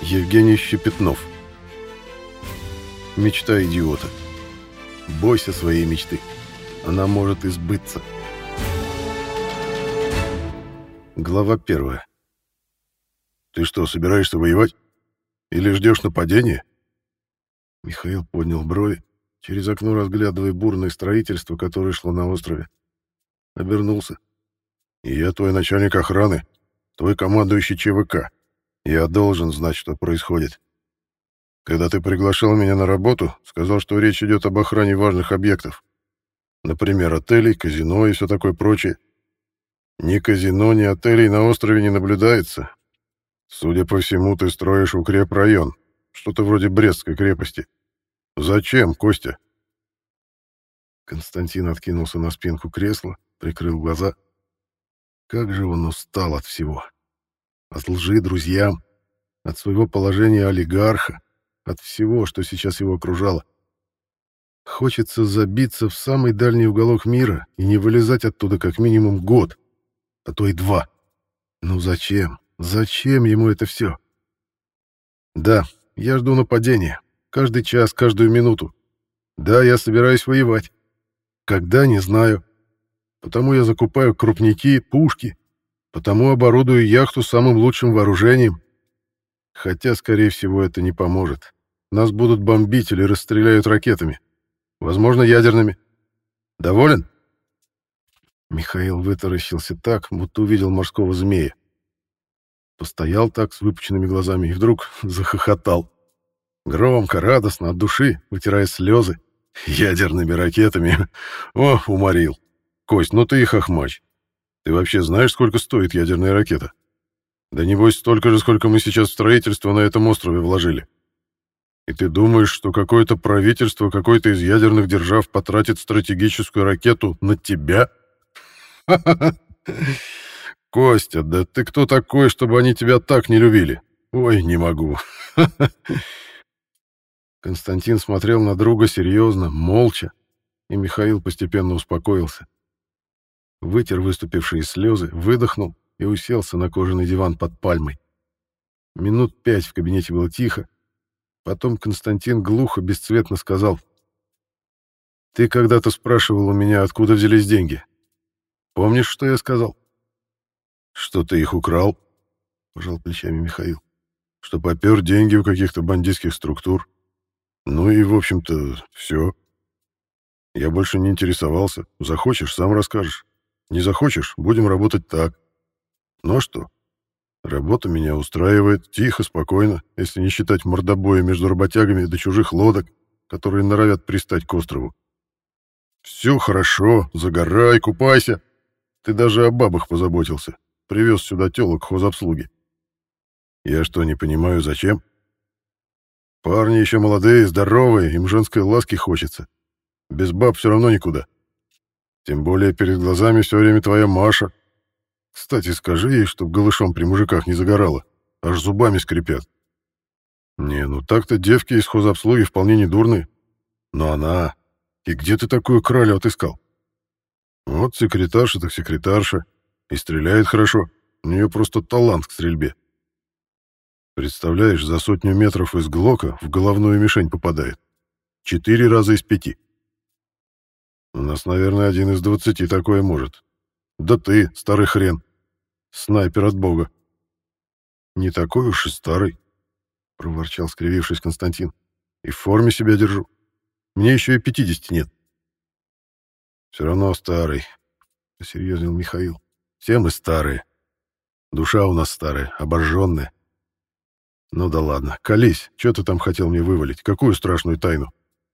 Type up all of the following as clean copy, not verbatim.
Евгений Щепетнов. Мечта идиота. Бойся своей мечты. Она может избыться. Глава 1. Ты что, собираешься воевать? Или ждешь нападения? Михаил поднял брови, через окно разглядывая бурное строительство, которое шло на острове. Обернулся. И я твой начальник охраны, твой командующий ЧВК. Я должен знать, что происходит. Когда ты приглашал меня на работу, сказал, что речь идет об охране важных объектов. Например, отелей, казино и все такое прочее. Ни казино, ни отелей на острове не наблюдается. Судя по всему, ты строишь укрепрайон. Что-то вроде Брестской крепости. Зачем, Костя? Константин откинулся на спинку кресла, прикрыл глаза. Как же он устал от всего. От лжи друзьям, от своего положения олигарха, от всего, что сейчас его окружало. Хочется забиться в самый дальний уголок мира и не вылезать оттуда как минимум год, а то и 2. Ну зачем? Зачем ему это все? Да, я жду нападения. Каждый час, каждую минуту. Да, я собираюсь воевать. Когда, не знаю. Потому я закупаю крупники, пушки. Потому оборудую яхту самым лучшим вооружением. Хотя, скорее всего, это не поможет. Нас будут бомбить или расстреляют ракетами. Возможно, ядерными. Доволен? Михаил вытаращился так, будто увидел морского змея. Постоял так с выпученными глазами и вдруг захохотал. Громко, радостно, от души, вытирая слезы. Ядерными ракетами. О, уморил. Кость, ну ты и хохмач. Ты вообще знаешь, сколько стоит ядерная ракета? Да небось столько же, сколько мы сейчас в строительство на этом острове вложили. И ты думаешь, что какое-то правительство, какой-то из ядерных держав потратит стратегическую ракету на тебя? Костя, да ты кто такой, чтобы они тебя так не любили? Ой, не могу. Константин смотрел на друга серьезно, молча, и Михаил постепенно успокоился. Вытер выступившие слезы, выдохнул и уселся на кожаный диван под пальмой. Минут 5 в кабинете было тихо. Потом Константин глухо, бесцветно сказал: «Ты когда-то спрашивал у меня, откуда взялись деньги. Помнишь, что я сказал?» «Что ты их украл?» — пожал плечами Михаил. «Что попер деньги у каких-то бандитских структур. Ну и, в общем-то, все. Я больше не интересовался. Захочешь — сам расскажешь. Не захочешь — будем работать так. Ну а что? Работа меня устраивает, тихо, спокойно, если не считать мордобоя между работягами до чужих лодок, которые норовят пристать к острову. Все хорошо, загорай, купайся. Ты даже о бабах позаботился. Привез сюда телок хозобслуги. Я что, не понимаю, зачем? Парни еще молодые, здоровые, им женской ласки хочется. Без баб все равно никуда. Тем более перед глазами все время твоя Маша. Кстати, скажи ей, чтоб голышом при мужиках не загорала. Аж зубами скрипят. Не, ну так-то девки из хозобслуги вполне недурные. Но она... И где ты такую кралю отыскал? Вот секретарша так секретарша. И стреляет хорошо. У нее просто талант к стрельбе. Представляешь, за 100 метров из Глока в головную мишень попадает. 4 раза из 5. У нас, наверное, 1 из 20 такое может. Да ты, старый хрен. Снайпер от бога. Не такой уж и старый, проворчал, скривившись Константин. И в форме себя держу. Мне еще и 50 нет. Все равно старый, посерьезнел Михаил. Все мы старые. Душа у нас старая, обожженная. Ну да ладно, колись, что ты там хотел мне вывалить? Какую страшную тайну?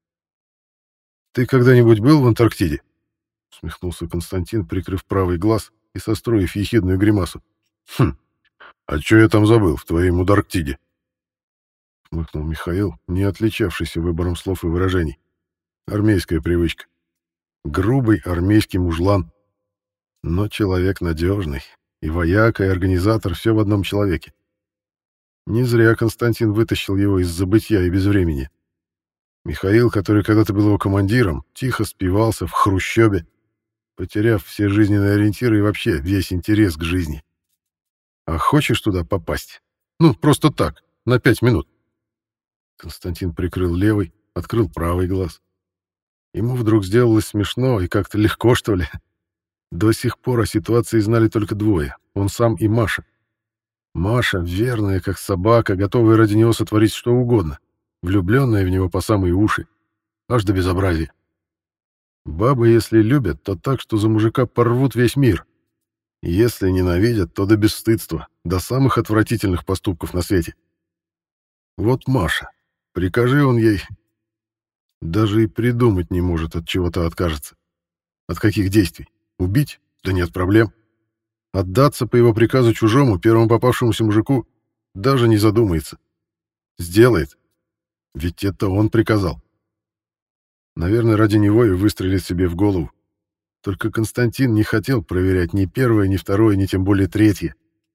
Ты когда-нибудь был в Антарктиде? Усмехнулся Константин, прикрыв правый глаз и состроив ехидную гримасу. Хм, а что я там забыл в твоей Мударктиде? Хмыкнул Михаил, не отличавшийся выбором слов и выражений. Армейская привычка. Грубый армейский мужлан. Но человек надежный. И вояка, и организатор — все в одном человеке. Не зря Константин вытащил его из забытья и безвремени. Михаил, который когда-то был его командиром, тихо спивался в хрущебе, потеряв все жизненные ориентиры и вообще весь интерес к жизни. А хочешь туда попасть? Ну, просто так, На 5 минут. Константин прикрыл левый, открыл правый глаз. Ему вдруг сделалось смешно и как-то легко, что ли. До сих пор о ситуации знали только двое — он сам и Маша. Маша, верная, как собака, готовая ради него сотворить что угодно, влюбленная в него по самые уши, аж до безобразия. Бабы, если любят, то так, что за мужика порвут весь мир. Если ненавидят, то до бесстыдства, до самых отвратительных поступков на свете. Вот Маша. Прикажи он ей... Даже и придумать не может, от чего-то откажется. От каких действий? Убить? Да нет проблем. Отдаться по его приказу чужому, первому попавшемуся мужику? Даже не задумается. Сделает. Ведь это он приказал. Наверное, ради него и выстрелит себе в голову. Только Константин не хотел проверять ни первое, ни второе, ни тем более третье.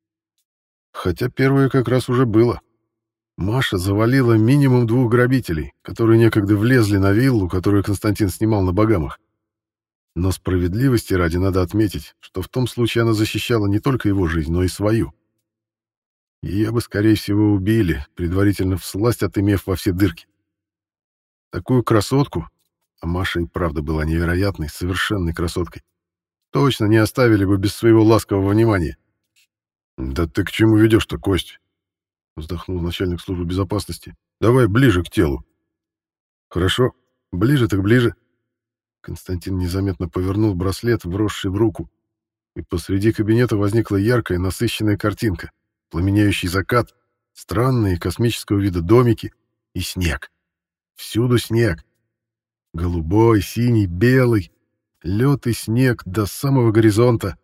Хотя первое как раз уже было. Маша завалила минимум 2 грабителей, которые некогда влезли на виллу, которую Константин снимал на Багамах. Но справедливости ради надо отметить, что в том случае она защищала не только его жизнь, но и свою. Ее бы, скорее всего, убили, предварительно всласть отымев во все дырки. Такую красотку, а Маша и правда была невероятной, совершенной красоткой, точно не оставили бы без своего ласкового внимания. «Да ты к чему ведешь-то, Кость?» — вздохнул начальник службы безопасности. «Давай ближе к телу». «Хорошо. Ближе так ближе». Константин незаметно повернул браслет, вросший в руку, и посреди кабинета возникла яркая, насыщенная картинка. Пламенеющий закат, странные космического вида домики и снег. Всюду снег. Голубой, синий, белый. Лед и снег до самого горизонта.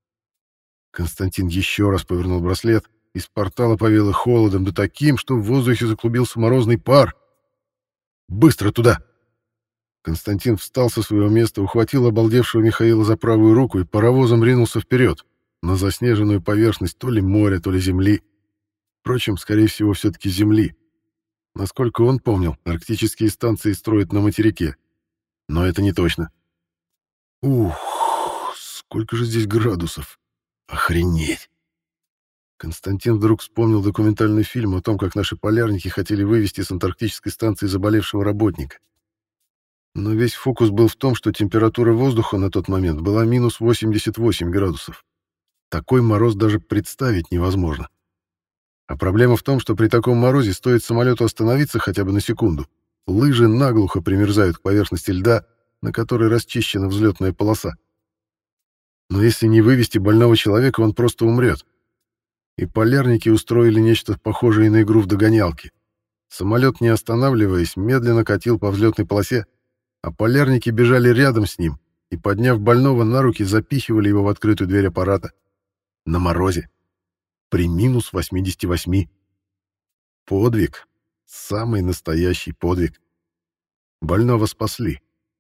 Константин еще раз повернул браслет. Из портала повеяло холодом, да таким, что в воздухе заклубился морозный пар. «Быстро туда!» Константин встал со своего места, ухватил обалдевшего Михаила за правую руку и паровозом ринулся вперед, на заснеженную поверхность то ли моря, то ли земли. Впрочем, скорее всего, все-таки земли. Насколько он помнил, арктические станции строят на материке. Но это не точно. Ух, сколько же здесь градусов! Охренеть! Константин вдруг вспомнил документальный фильм о том, как наши полярники хотели вывести с антарктической станции заболевшего работника. Но весь фокус был в том, что температура воздуха на тот момент была минус 88 градусов. Такой мороз даже представить невозможно. А проблема в том, что при таком морозе стоит самолету остановиться хотя бы на секунду. Лыжи наглухо примерзают к поверхности льда, на которой расчищена взлетная полоса. Но если не вывести больного человека, он просто умрет. И полярники устроили нечто похожее на игру в догонялки. Самолет, не останавливаясь, медленно катил по взлетной полосе, а полярники бежали рядом с ним и, подняв больного на руки, запихивали его в открытую дверь аппарата. На морозе. При минус 88. Подвиг. Самый настоящий подвиг. Больного спасли.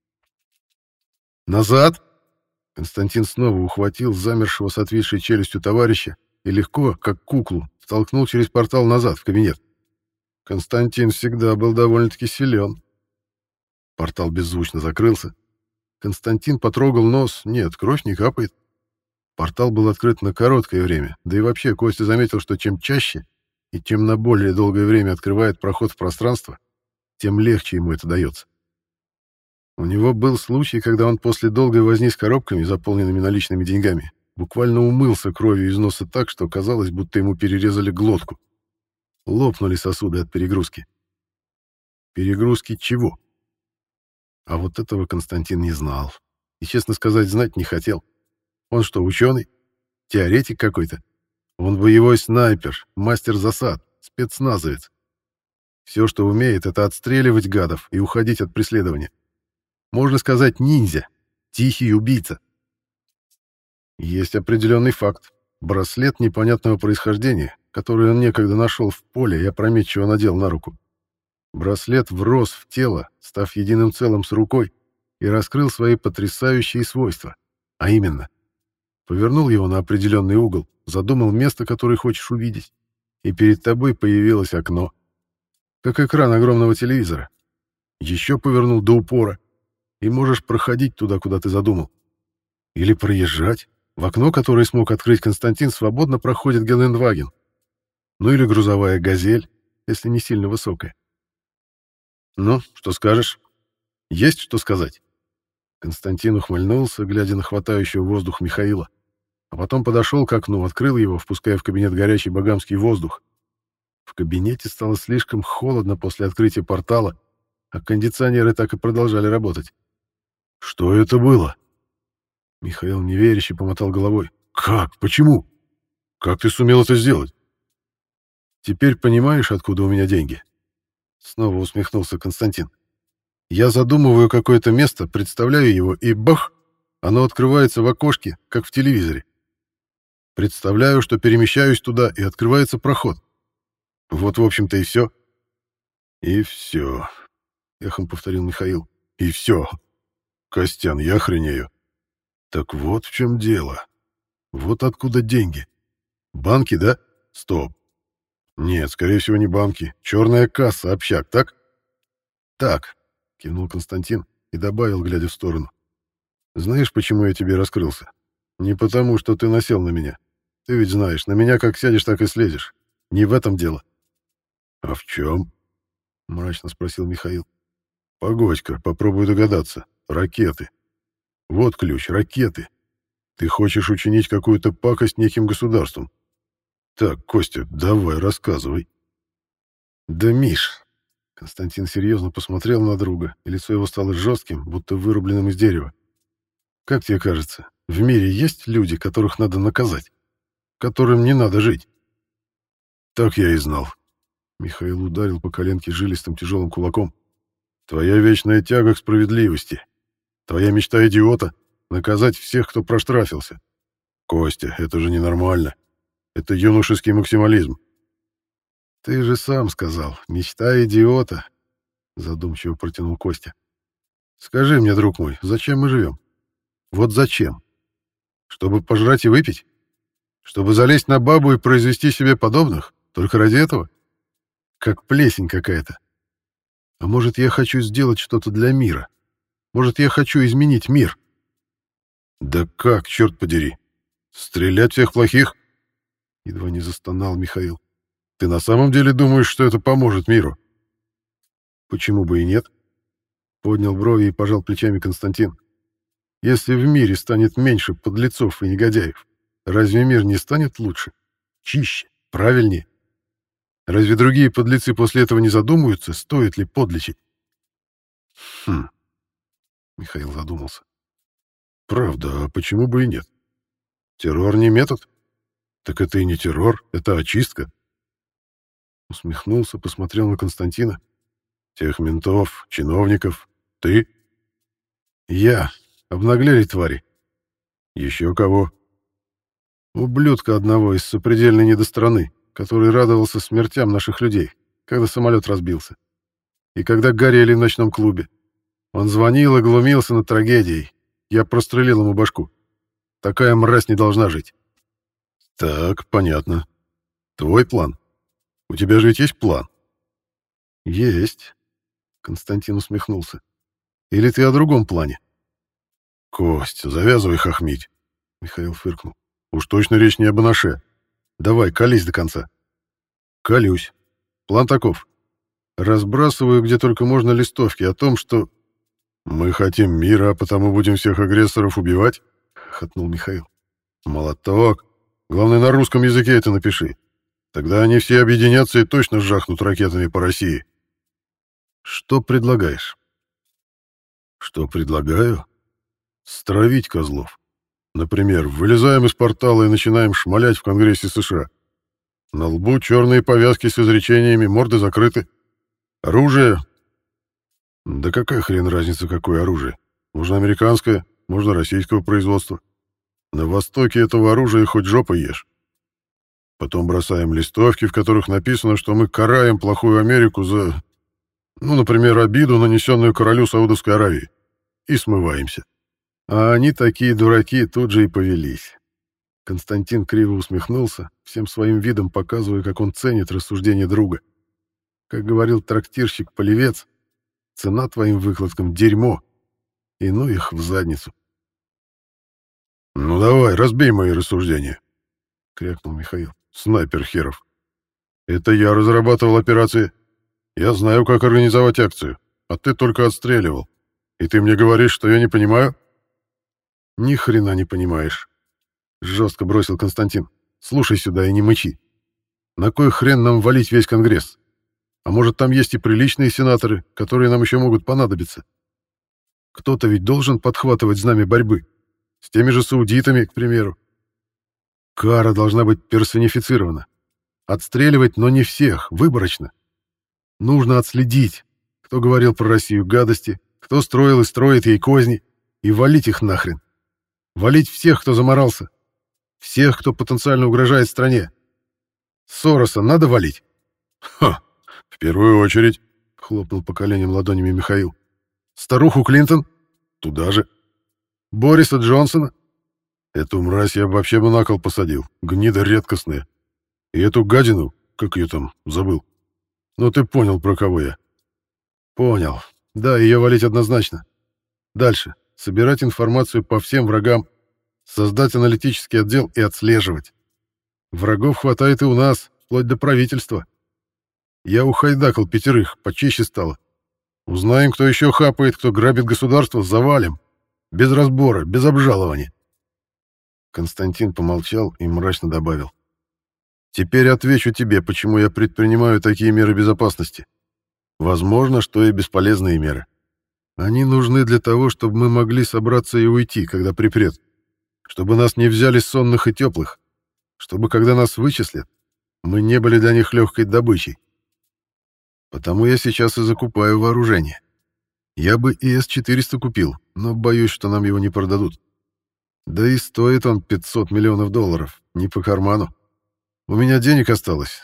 «Назад!» Константин снова ухватил замершего с отвисшей челюстью товарища и легко, как куклу, втолкнул через портал назад, в кабинет. Константин всегда был довольно-таки силен. Портал беззвучно закрылся. Константин потрогал нос. Нет, кровь не капает. Портал был открыт на короткое время. Да и вообще Костя заметил, что чем чаще и чем на более долгое время открывает проход в пространство, тем легче ему это дается. У него был случай, когда он после долгой возни с коробками, заполненными наличными деньгами, буквально умылся кровью из носа так, что казалось, будто ему перерезали глотку. Лопнули сосуды от перегрузки. Перегрузки чего? А вот этого Константин не знал. И, честно сказать, знать не хотел. Он что, ученый? Теоретик какой-то? Он боевой снайпер, мастер засад, спецназовец. Все, что умеет, это отстреливать гадов и уходить от преследования. Можно сказать, ниндзя, тихий убийца. Есть определенный факт. Браслет непонятного происхождения, который он некогда нашел в поле и опрометчиво надел на руку. Браслет врос в тело, став единым целым с рукой, и раскрыл свои потрясающие свойства. А именно, повернул его на определенный угол, задумал место, которое хочешь увидеть, и перед тобой появилось окно. Как экран огромного телевизора. Еще повернул до упора, и можешь проходить туда, куда ты задумал. Или проезжать. В окно, которое смог открыть Константин, свободно проходит Гелендваген. Ну или грузовая «Газель». если не сильно высокая. «Ну, что скажешь? Есть что сказать?» Константин ухмыльнулся, глядя на хватающего воздух Михаила, а потом подошел к окну, открыл его, впуская в кабинет горячий богамский воздух. В кабинете стало слишком холодно после открытия портала, а кондиционеры так и продолжали работать. «Что это было?» Михаил неверяще помотал головой. «Как? Почему? Как ты сумел это сделать?» «Теперь понимаешь, откуда у меня деньги?» Снова усмехнулся Константин. «Я задумываю какое-то место, представляю его, и бах! Оно открывается в окошке, как в телевизоре. Представляю, что перемещаюсь туда, и открывается проход. Вот, в общем-то, и все». «И все», — эхом повторил Михаил. «И все. Костян, я охренею. Так вот в чем дело. Вот откуда деньги. Банки, да? Стоп. Нет, скорее всего, не банки. Черная касса, общак, так?» «Так», — кивнул Константин и добавил, глядя в сторону. «Знаешь, почему я тебе раскрылся? Не потому, что ты насел на меня. Ты ведь знаешь, на меня как сядешь, так и слезешь. Не в этом дело». «А в чем?» — мрачно спросил Михаил. «Погодь-ка, попробую догадаться. Ракеты. Вот ключ, ракеты. Ты хочешь учинить какую-то пакость неким государством. Так, Костя, давай, рассказывай». «Да, Миш...» Константин серьезно посмотрел на друга, и лицо его стало жестким, будто вырубленным из дерева. «Как тебе кажется, в мире есть люди, которых надо наказать? Которым не надо жить?» «Так я и знал». Михаил ударил по коленке жилистым тяжелым кулаком. «Твоя вечная тяга к справедливости. Твоя мечта идиота — наказать всех, кто проштрафился. Костя, это же ненормально. Это юношеский максимализм». «Ты же сам сказал, мечта идиота», — задумчиво протянул Костя. «Скажи мне, друг мой, зачем мы живем? Вот зачем? Чтобы пожрать и выпить? Чтобы залезть на бабу и произвести себе подобных? Только ради этого? Как плесень какая-то. А может, я хочу сделать что-то для мира? Может, я хочу изменить мир?» «Да как, черт подери? Стрелять всех плохих?» Едва не застонал Михаил. «Ты на самом деле думаешь, что это поможет миру?» «Почему бы и нет?» Поднял брови и пожал плечами Константин. «Если в мире станет меньше подлецов и негодяев, разве мир не станет лучше? Чище? Правильнее? Разве другие подлецы после этого не задумаются, стоит ли подлечить?» «Хм...» Михаил задумался. «Правда, а почему бы и нет? Террор не метод? Так это и не террор, это очистка». Усмехнулся, посмотрел на Константина. «Тех ментов, чиновников, ты?» «Я. Обнаглели твари». «Еще кого?» «Ублюдка одного из сопредельной недостраны, который радовался смертям наших людей, когда самолет разбился. И когда горели в ночном клубе. Он звонил и глумился над трагедией. Я прострелил ему башку. Такая мразь не должна жить». «Так, понятно. Твой план? У тебя же ведь есть план?» «Есть», — Константин усмехнулся. «Или ты о другом плане?» «Кость, завязывай хохмить», — Михаил фыркнул. «Уж точно речь не об Анаше. Давай, колись до конца». «Колюсь. План таков. Разбрасываю где только можно листовки о том, что...» «Мы хотим мира, а потому будем всех агрессоров убивать?» — хохотнул Михаил. «Молоток. Главное, на русском языке это напиши. Тогда они все объединятся и точно жахнут ракетами по России». «Что предлагаешь?» «Что предлагаю? Стравить козлов. Например, вылезаем из портала и начинаем шмалять в Конгрессе США. На лбу черные повязки с изречениями, морды закрыты. Оружие... Да какая хрен разница, какое оружие? Можно американское, можно российского производства. На Востоке этого оружия хоть жопой ешь. Потом бросаем листовки, в которых написано, что мы караем плохую Америку за, ну, например, обиду, нанесенную королю Саудовской Аравии. И смываемся. А они, такие дураки, тут же и повелись. Константин криво усмехнулся, всем своим видом показывая, как он ценит рассуждения друга. Как говорил трактирщик-полевец, цена твоим выкладкам — дерьмо. И ну их в задницу. «Ну давай, разбей мои рассуждения», — крякнул Михаил. «Снайпер херов». Это я разрабатывал операции. Я знаю, как организовать акцию, а ты только отстреливал. И ты мне говоришь, что я не понимаю? Ни хрена не понимаешь, жестко бросил Константин. Слушай сюда и не мычи. На кой хрен нам валить весь Конгресс? А может, там есть и приличные сенаторы, которые нам еще могут понадобиться? Кто-то ведь должен подхватывать знамя борьбы. С теми же саудитами, к примеру. Кара должна быть персонифицирована. Отстреливать, но не всех, выборочно. Нужно отследить, кто говорил про Россию гадости, кто строил и строит ей козни, и валить их нахрен. Валить всех, кто заморался. Всех, кто потенциально угрожает стране. Сороса надо валить? Ха, в первую очередь, хлопнул по коленям ладонями Михаил. Старуху Клинтон? Туда же. Бориса Джонсона? Эту мразь я вообще бы на кол посадил. Гнида редкостная. И эту гадину, как ее там, забыл. Ну ты понял, про кого я. Понял. Да, ее валить однозначно. Дальше. Собирать информацию по всем врагам, создать аналитический отдел и отслеживать. Врагов хватает и у нас, вплоть до правительства. Я ухайдакал 5, почище стало. Узнаем, кто еще хапает, кто грабит государство, завалим. Без разбора, без обжалования. Константин помолчал и мрачно добавил. Теперь отвечу тебе, почему я предпринимаю такие меры безопасности. Возможно, что и бесполезные меры. Они нужны для того, чтобы мы могли собраться и уйти, когда припрет. Чтобы нас не взяли сонных и теплых. Чтобы, когда нас вычислят, мы не были для них легкой добычей. Потому я сейчас и закупаю вооружение. Я бы и С-400 купил, но боюсь, что нам его не продадут. Да и стоит он $500 миллионов, не по карману. У меня денег осталось.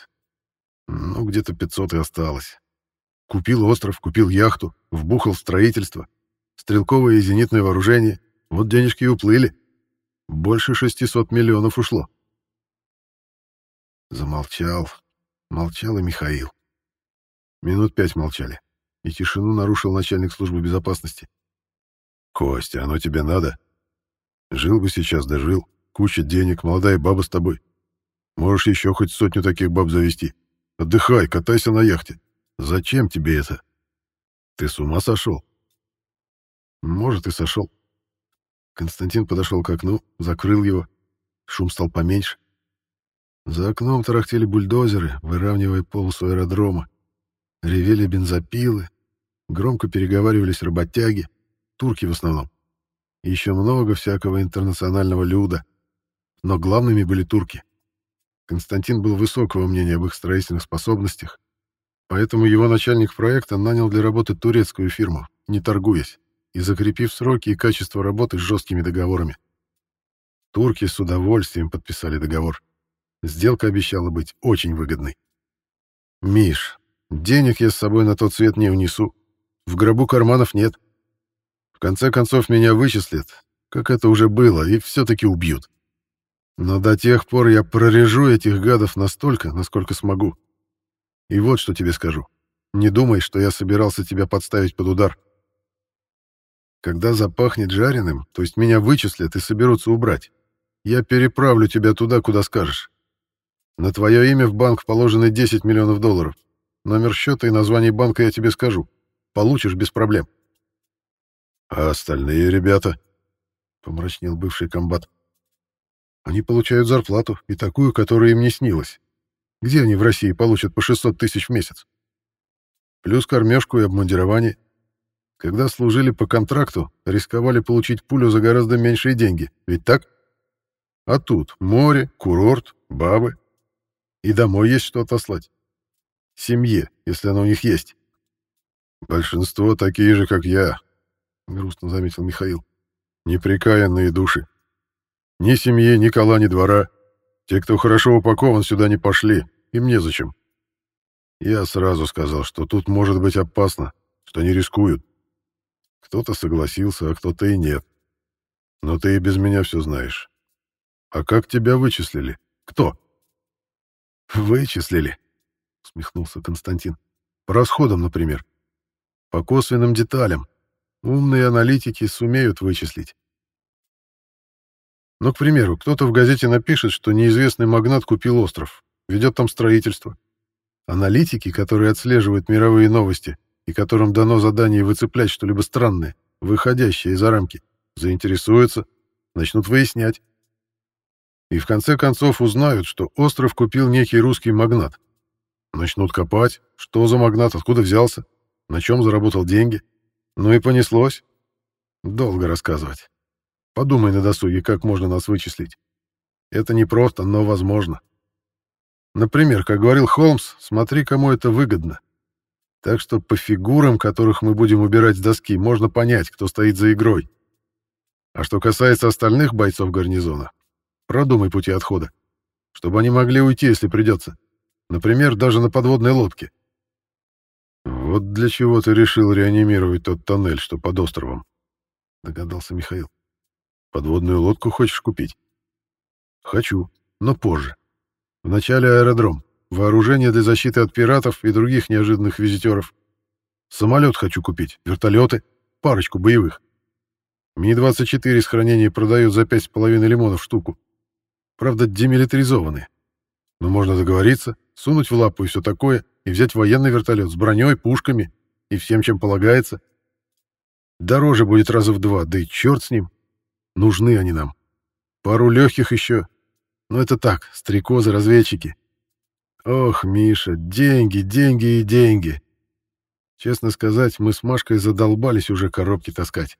Ну, где-то 500 и осталось. Купил остров, купил яхту, вбухал в строительство, стрелковое и зенитное вооружение. Вот денежки и уплыли. Больше 600 миллионов ушло. Замолчал. Молчал и Михаил. Минут 5 молчали. И тишину нарушил начальник службы безопасности. «Костя, оно тебе надо? Жил бы сейчас, да жил. Куча денег, молодая баба с тобой. Можешь еще хоть 100 таких баб завести. Отдыхай, катайся на яхте. Зачем тебе это? Ты с ума сошел?» Может, и сошел. Константин подошел к окну, закрыл его. Шум стал поменьше. За окном тарахтели бульдозеры, выравнивая полосу аэродрома. Ревели бензопилы. Громко переговаривались работяги. Турки в основном. И еще много всякого интернационального люда. Но главными были турки. Константин был высокого мнения об их строительных способностях, поэтому его начальник проекта нанял для работы турецкую фирму, не торгуясь, и закрепив сроки и качество работы с жесткими договорами. Турки с удовольствием подписали договор. Сделка обещала быть очень выгодной. «Миш, денег я с собой на тот свет не унесу. В гробу карманов нет. В конце концов меня вычислят, как это уже было, и все-таки убьют. Но до тех пор я прорежу этих гадов настолько, насколько смогу. И вот что тебе скажу. Не думай, что я собирался тебя подставить под удар. Когда запахнет жареным, то есть меня вычислят и соберутся убрать, я переправлю тебя туда, куда скажешь. На твое имя в банк положены $10 миллионов. Номер счета и название банка я тебе скажу. Получишь без проблем. А остальные ребята? Помрачнел бывший комбат. Они получают зарплату, и такую, которая им не снилась. Где они в России получат по 600 тысяч в месяц? Плюс кормежку и обмундирование. Когда служили по контракту, рисковали получить пулю за гораздо меньшие деньги. Ведь так? А тут море, курорт, бабы. И домой есть что отослать. Семье, если она у них есть. Большинство такие же, как я, грустно заметил Михаил. Неприкаянные души. Ни семьи, ни кола, ни двора. Те, кто хорошо упакован, сюда не пошли. Им незачем. Я сразу сказал, что тут может быть опасно, что они рискуют. Кто-то согласился, а кто-то и нет. Но ты и без меня все знаешь. А как тебя вычислили? Кто? Вычислили, усмехнулся Константин. По расходам, например. По косвенным деталям. Умные аналитики сумеют вычислить. Ну, к примеру, кто-то в газете напишет, что неизвестный магнат купил остров, ведет там строительство. Аналитики, которые отслеживают мировые новости и которым дано задание выцеплять что-либо странное, выходящее из-за рамки, заинтересуются, начнут выяснять. И в конце концов узнают, что остров купил некий русский магнат. Начнут копать, что за магнат, откуда взялся, на чем заработал деньги. Ну и понеслось. Долго рассказывать. Подумай на досуге, как можно нас вычислить. Это непросто, но возможно. Например, как говорил Холмс, смотри, кому это выгодно. Так что по фигурам, которых мы будем убирать с доски, можно понять, кто стоит за игрой. А что касается остальных бойцов гарнизона, продумай пути отхода, чтобы они могли уйти, если придется. Например, даже на подводной лодке. Вот для чего ты решил реанимировать тот тоннель, что под островом, догадался Михаил. Подводную лодку хочешь купить? Хочу, но позже. Вначале аэродром, вооружение для защиты от пиратов и других неожиданных визитеров. Самолет хочу купить, вертолеты, парочку боевых. Ми-24 с хранения продают за 5,5 лимонов штуку. Правда, демилитаризованные. Но можно договориться, сунуть в лапу и все такое, и взять военный вертолет с броней, пушками и всем, чем полагается. Дороже будет раза в 2, да и черт с ним. Нужны они нам. Пару легких еще. Но это так, стрекозы, разведчики. Ох, Миша, деньги, деньги и деньги. Честно сказать, мы с Машкой задолбались уже коробки таскать.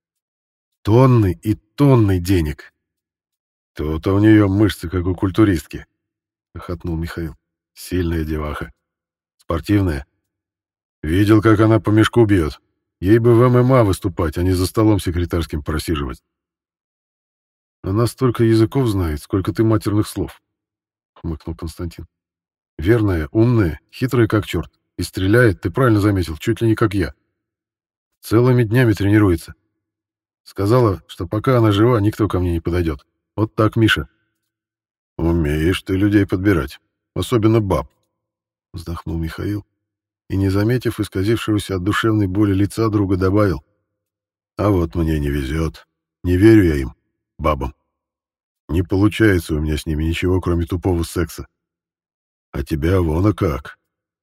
Тонны и тонны денег. То-то у нее мышцы, как у культуристки, — хохотнул Михаил. Сильная деваха. Спортивная. Видел, как она по мешку бьет. Ей бы в ММА выступать, а не за столом секретарским просиживать. Она столько языков знает, сколько ты матерных слов, — хмыкнул Константин. Верная, умная, хитрая как черт. И стреляет, ты правильно заметил, чуть ли не как я. Целыми днями тренируется. Сказала, что пока она жива, никто ко мне не подойдет. Вот так, Миша. Умеешь ты людей подбирать, особенно баб, — вздохнул Михаил и, не заметив исказившегося от душевной боли лица, друга добавил. А вот мне не везет. Не верю я им, бабам. Не получается у меня с ними ничего, кроме тупого секса. А тебя вон а как.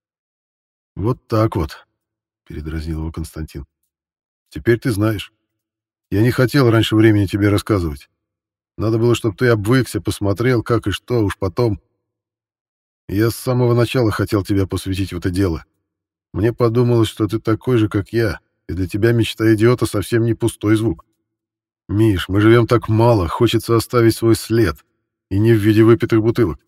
Вот так вот, — передразнил его Константин. Теперь ты знаешь. Я не хотел раньше времени тебе рассказывать. Надо было, чтобы ты обвыкся, посмотрел, как и что, уж потом. Я с самого начала хотел тебя посвятить в это дело. Мне подумалось, что ты такой же, как я, и для тебя мечта идиота совсем не пустой звук. Миш, мы живем так мало, хочется оставить свой след, и не в виде выпитых бутылок.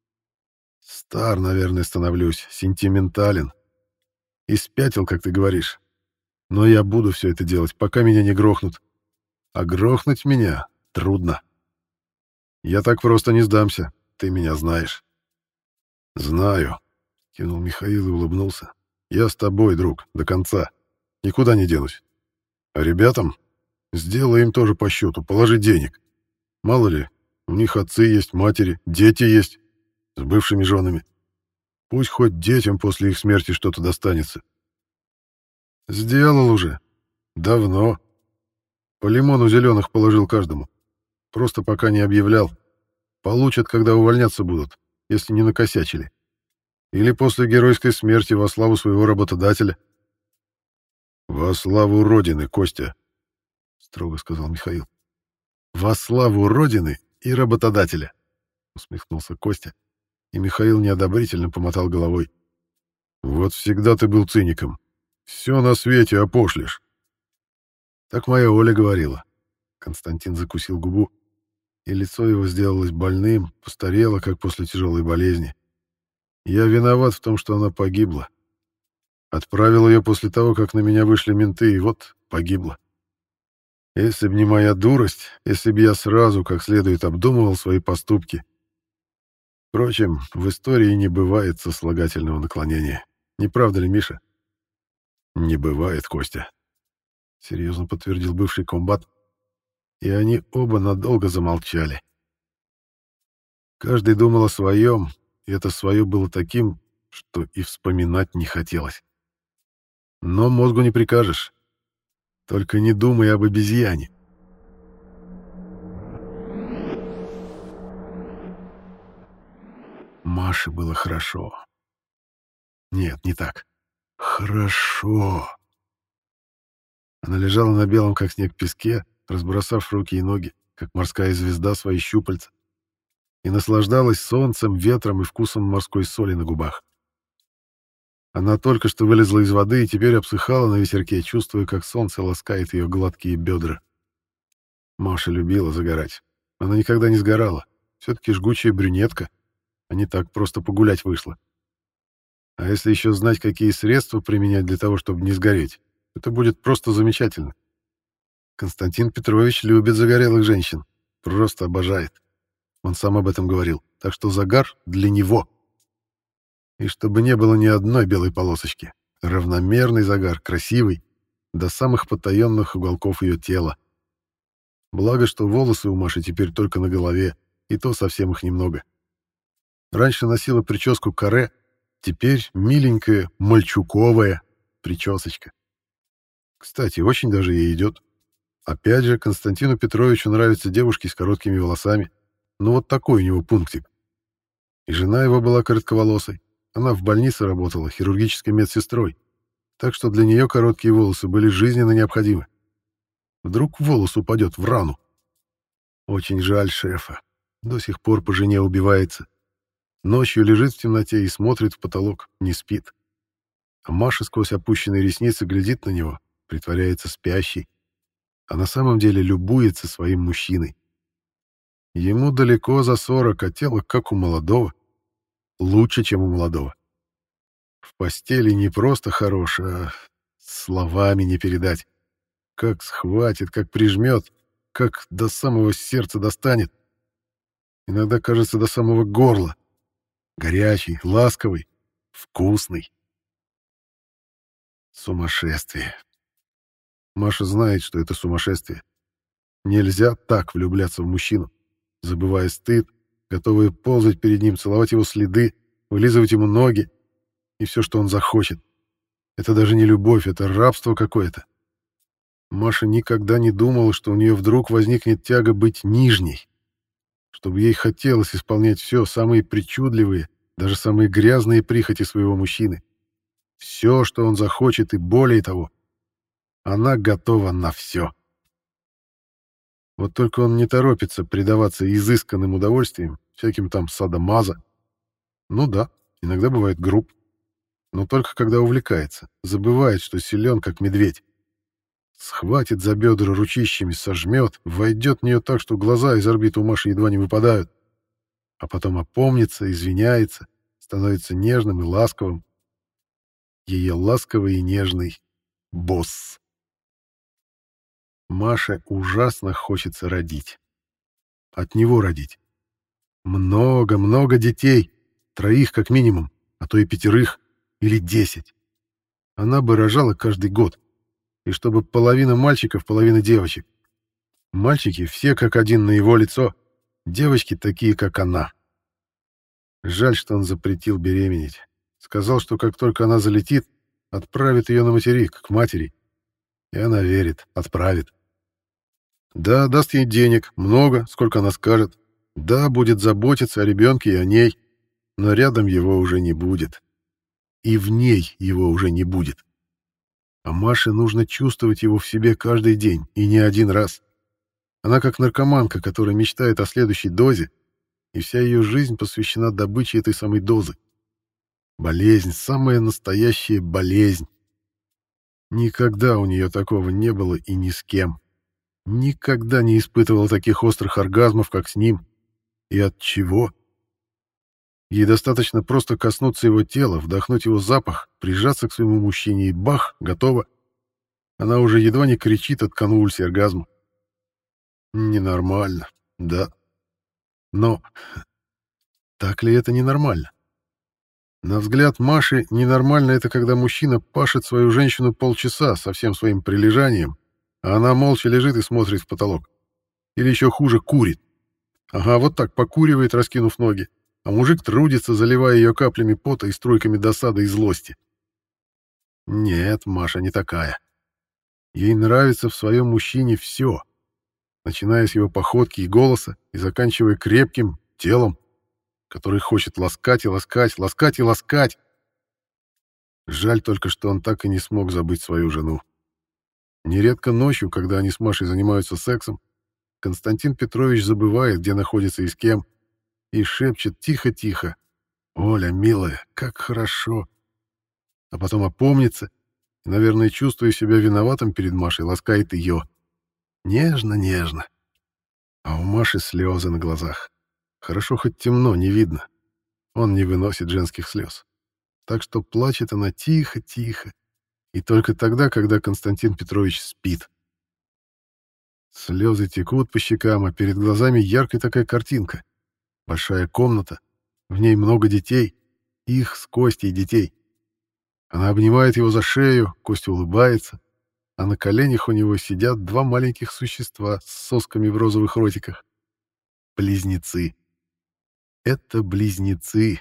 Стар, наверное, становлюсь, сентиментален. И спятил, как ты говоришь. Но я буду все это делать, пока меня не грохнут. А грохнуть меня трудно. Я так просто не сдамся, ты меня знаешь. Знаю, кивнул Михаил и улыбнулся. Я с тобой, друг, до конца. Никуда не денусь. А ребятам сделай им тоже по счету, положи денег. Мало ли, у них отцы есть, матери, дети есть, с бывшими женами. Пусть хоть детям после их смерти что-то достанется. Сделал уже. Давно. По лимону зеленых положил каждому. Просто пока не объявлял. Получат, когда увольняться будут, если не накосячили. Или после геройской смерти во славу своего работодателя. «Во славу Родины, Костя», — строго сказал Михаил. «Во славу Родины и работодателя», — усмехнулся Костя, и Михаил неодобрительно помотал головой. «Вот всегда ты был циником. Все на свете опошлишь». Так моя Оля говорила. Константин закусил губу, и лицо его сделалось больным, постарело, как после тяжелой болезни. Я виноват в том, что она погибла. Отправил ее после того, как на меня вышли менты, и вот погибла. Если б не моя дурость, если б я сразу как следует обдумывал свои поступки. Впрочем, в истории не бывает сослагательного наклонения. Не правда ли, Миша? Не бывает, Костя, — серьезно подтвердил бывший комбат, и они оба надолго замолчали. Каждый думал о своем, и это свое было таким, что и вспоминать не хотелось. Но мозгу не прикажешь. Только не думай об обезьяне. Маше было хорошо. Нет, не так. Хорошо. Она лежала на белом, как снег, песке, разбросав руки и ноги, как морская звезда свои щупальца, и наслаждалась солнцем, ветром и вкусом морской соли на губах. Она только что вылезла из воды и теперь обсыхала на ветерке, чувствуя, как солнце ласкает ее гладкие бедра. Маша любила загорать. Она никогда не сгорала. Все-таки жгучая брюнетка, а не так просто погулять вышла. А если еще знать, какие средства применять для того, чтобы не сгореть, это будет просто замечательно. Константин Петрович любит загорелых женщин. Просто обожает. Он сам об этом говорил. Так что загар для него. И чтобы не было ни одной белой полосочки. Равномерный загар, красивый, до самых потаенных уголков ее тела. Благо, что волосы у Маши теперь только на голове, и то совсем их немного. Раньше носила прическу каре, теперь миленькая, мальчуковая причесочка. Кстати, очень даже ей идет. Опять же, Константину Петровичу нравятся девушки с короткими волосами. Ну вот такой у него пунктик. И жена его была коротковолосой. Она в больнице работала хирургической медсестрой. Так что для нее короткие волосы были жизненно необходимы. Вдруг волос упадет в рану. Очень жаль шефа. До сих пор по жене убивается. Ночью лежит в темноте и смотрит в потолок, не спит. А Маша сквозь опущенные ресницы глядит на него, притворяется спящей. А на самом деле любуется своим мужчиной. Ему далеко за 40, а тело как у молодого. Лучше, чем у молодого. В постели не просто хорош, а словами не передать. Как схватит, как прижмет, как до самого сердца достанет. Иногда, кажется, до самого горла. Горячий, ласковый, вкусный. Сумасшествие. Маша знает, что это сумасшествие. Нельзя так влюбляться в мужчину, забывая стыд, готовая ползать перед ним, целовать его следы, вылизывать ему ноги и все, что он захочет. Это даже не любовь, это рабство какое-то. Маша никогда не думала, что у нее вдруг возникнет тяга быть нижней, чтобы ей хотелось исполнять все, самые причудливые, даже самые грязные прихоти своего мужчины. Все, что он захочет, и более того. Она готова на все. Вот только он не торопится предаваться изысканным удовольствиям, всяким там садомазо. Ну да, иногда бывает груб, но только когда увлекается, забывает, что силен, как медведь. Схватит за бедра ручищами, сожмет, войдет в нее так, что глаза из орбиты у Маши едва не выпадают. А потом опомнится, извиняется, становится нежным и ласковым. Ее ласковый и нежный босс. Маше ужасно хочется родить. От него родить. Много-много детей. 3 как минимум, а то и 5 или 10. Она бы рожала каждый год. И чтобы половина мальчиков, половина девочек. Мальчики все как один на его лицо. Девочки такие, как она. Жаль, что он запретил беременеть. Сказал, что как только она залетит, отправит ее на материк, к матери. И она верит, отправит. Да, даст ей денег, много, сколько она скажет. Да, будет заботиться о ребенке и о ней. Но рядом его уже не будет. И в ней его уже не будет. А Маше нужно чувствовать его в себе каждый день, и не один раз. Она как наркоманка, которая мечтает о следующей дозе, и вся ее жизнь посвящена добыче этой самой дозы. Болезнь, самая настоящая болезнь. Никогда у нее такого не было и ни с кем. Никогда не испытывала таких острых оргазмов, как с ним. И от чего? Ей достаточно просто коснуться его тела, вдохнуть его запах, прижаться к своему мужчине и бах, готово. Она уже едва не кричит от конвульсии оргазма. Ненормально, да. Но так ли это ненормально? На взгляд Маши, ненормально это, когда мужчина пашет свою женщину полчаса со всем своим прилежанием, а она молча лежит и смотрит в потолок. Или еще хуже, курит. Ага, вот так покуривает, раскинув ноги, а мужик трудится, заливая ее каплями пота и струйками досады и злости. Нет, Маша не такая. Ей нравится в своем мужчине все, начиная с его походки и голоса и заканчивая крепким телом, который хочет ласкать и ласкать, ласкать и ласкать. Жаль только, что он так и не смог забыть свою жену. Нередко ночью, когда они с Машей занимаются сексом, Константин Петрович забывает, где находится и с кем, и шепчет тихо-тихо: «Оля, милая, как хорошо!» А потом опомнится и, наверное, чувствуя себя виноватым перед Машей, ласкает ее. Нежно-нежно. А у Маши слезы на глазах. Хорошо, хоть темно, не видно. Он не выносит женских слез. Так что плачет она тихо-тихо. И только тогда, когда Константин Петрович спит. Слезы текут по щекам, а перед глазами яркая такая картинка. Большая комната, в ней много детей, их с Костей детей. Она обнимает его за шею, Костя улыбается, а на коленях у него сидят два маленьких существа с сосками в розовых ротиках. Близнецы. Это близнецы.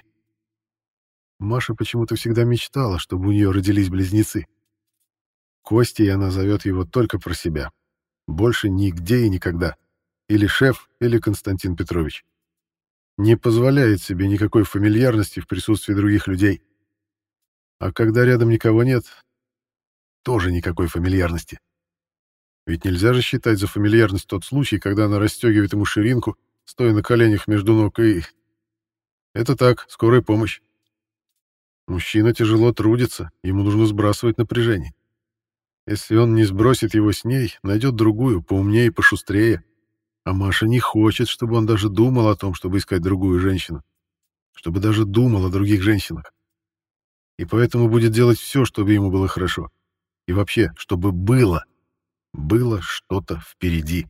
Маша почему-то всегда мечтала, чтобы у нее родились близнецы. Костей она зовет его только про себя. Больше нигде и никогда. Или шеф, или Константин Петрович. Не позволяет себе никакой фамильярности в присутствии других людей. А когда рядом никого нет, тоже никакой фамильярности. Ведь нельзя же считать за фамильярность тот случай, когда она расстегивает ему ширинку, стоя на коленях между ног, и... Это так, скорая помощь. Мужчина тяжело трудится, ему нужно сбрасывать напряжение. Если он не сбросит его с ней, найдет другую, поумнее и пошустрее. А Маша не хочет, чтобы он даже думал о том, чтобы искать другую женщину. Чтобы даже думал о других женщинах. И поэтому будет делать все, чтобы ему было хорошо. И вообще, чтобы было что-то впереди.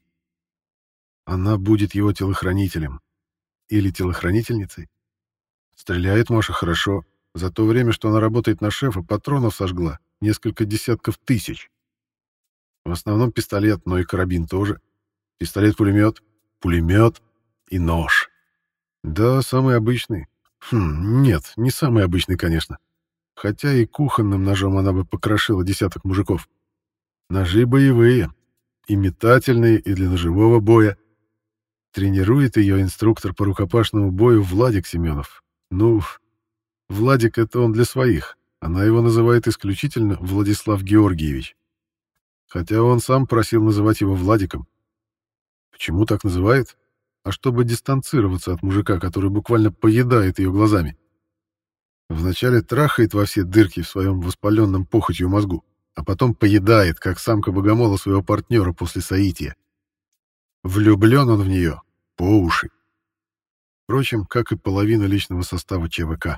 Она будет его телохранителем. Или телохранительницей. Стреляет Маша хорошо. За то время, что она работает на шефа, патронов сожгла несколько десятков тысяч. В основном пистолет, но и карабин тоже. Пистолет-пулемет, пулемет и нож. Да, самый обычный. Нет, не самый обычный, конечно. Хотя и кухонным ножом она бы покрошила десяток мужиков. Ножи боевые, и метательные, и для ножевого боя. Тренирует ее инструктор по рукопашному бою Владик Семенов. Ну, Владик — это он для своих. Она его называет исключительно Владислав Георгиевич. Хотя он сам просил называть его Владиком. Почему так называет? А чтобы дистанцироваться от мужика, который буквально поедает ее глазами. Вначале трахает во все дырки в своем воспаленном похотью мозгу, а потом поедает, как самка богомола своего партнера после соития. Влюблен он в нее по уши. Впрочем, как и половина личного состава ЧВК.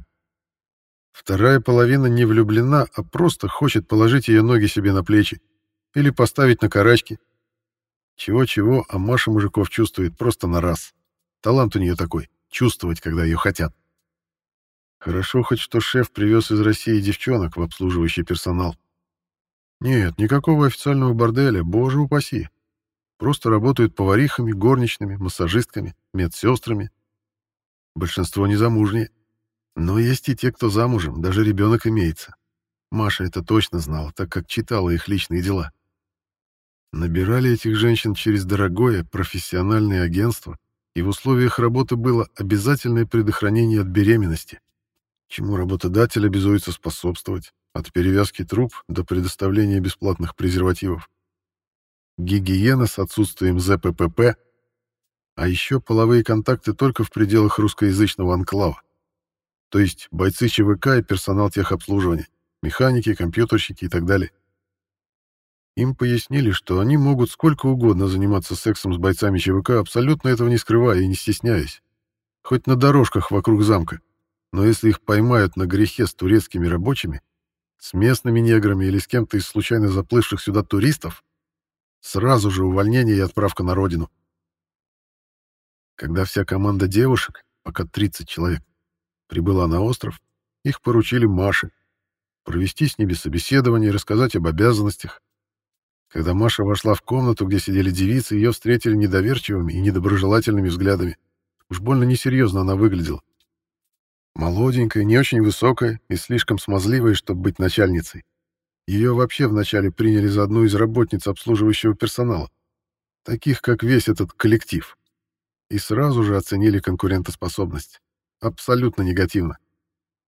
Вторая половина не влюблена, а просто хочет положить ее ноги себе на плечи или поставить на карачки. Чего-чего, а Маша мужиков чувствует просто на раз. Талант у нее такой — чувствовать, когда ее хотят. Хорошо хоть, что шеф привез из России девчонок в обслуживающий персонал. Нет, никакого официального борделя, боже упаси. Просто работают поварихами, горничными, массажистками, медсестрами. Большинство незамужние. Но есть и те, кто замужем, даже ребенок имеется. Маша это точно знала, так как читала их личные дела. Набирали этих женщин через дорогое профессиональное агентство, и в условиях работы было обязательное предохранение от беременности, чему работодатель обязуется способствовать, от перевязки труб до предоставления бесплатных презервативов. Гигиена с отсутствием ЗППП, а еще половые контакты только в пределах русскоязычного анклава. То есть бойцы ЧВК и персонал техобслуживания, механики, компьютерщики и так далее. Им пояснили, что они могут сколько угодно заниматься сексом с бойцами ЧВК, абсолютно этого не скрывая и не стесняясь. Хоть на дорожках вокруг замка. Но если их поймают на грехе с турецкими рабочими, с местными неграми или с кем-то из случайно заплывших сюда туристов, сразу же увольнение и отправка на родину. Когда вся команда девушек, пока 30 человек, прибыла на остров, их поручили Маше провести с ними собеседование и рассказать об обязанностях. Когда Маша вошла в комнату, где сидели девицы, ее встретили недоверчивыми и недоброжелательными взглядами. Уж больно несерьезно она выглядела. Молоденькая, не очень высокая и слишком смазливая, чтобы быть начальницей. Ее вообще вначале приняли за одну из работниц обслуживающего персонала, таких, как весь этот коллектив. И сразу же оценили конкурентоспособность. Абсолютно негативно.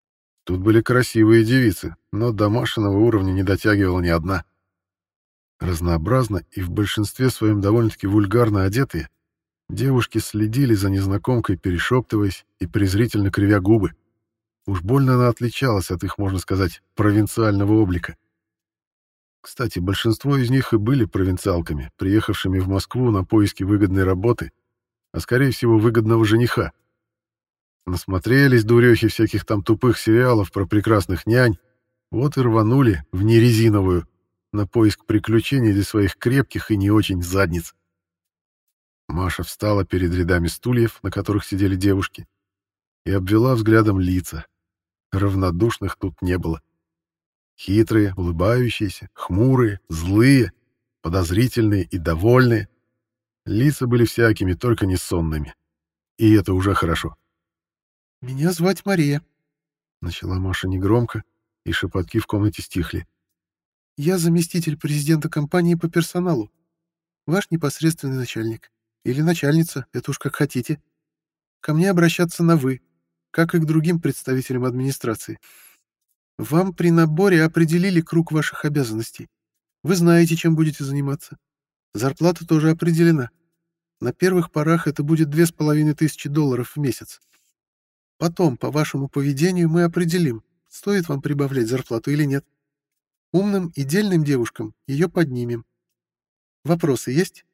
Тут были красивые девицы, но до Машиного уровня не дотягивала ни одна. Разнообразно и в большинстве своем довольно-таки вульгарно одетые, девушки следили за незнакомкой, перешептываясь и презрительно кривя губы. Уж больно она отличалась от их, можно сказать, провинциального облика. Кстати, большинство из них и были провинциалками, приехавшими в Москву на поиски выгодной работы, а скорее всего выгодного жениха. Насмотрелись дурехи всяких там тупых сериалов про прекрасных нянь, вот и рванули в нерезиновую на поиск приключений для своих крепких и не очень задниц. Маша встала перед рядами стульев, на которых сидели девушки, и обвела взглядом лица. Равнодушных тут не было. Хитрые, улыбающиеся, хмурые, злые, подозрительные и довольные. Лица были всякими, только не сонными. И это уже хорошо. «Меня звать Мария», — начала Маша негромко, и шепотки в комнате стихли. «Я заместитель президента компании по персоналу. Ваш непосредственный начальник. Или начальница, это уж как хотите. Ко мне обращаться на «вы», как и к другим представителям администрации. Вам при наборе определили круг ваших обязанностей. Вы знаете, чем будете заниматься. Зарплата тоже определена. На первых порах это будет $2500 в месяц. Потом, по вашему поведению, мы определим, стоит вам прибавлять зарплату или нет. Умным и дельным девушкам ее поднимем. Вопросы есть?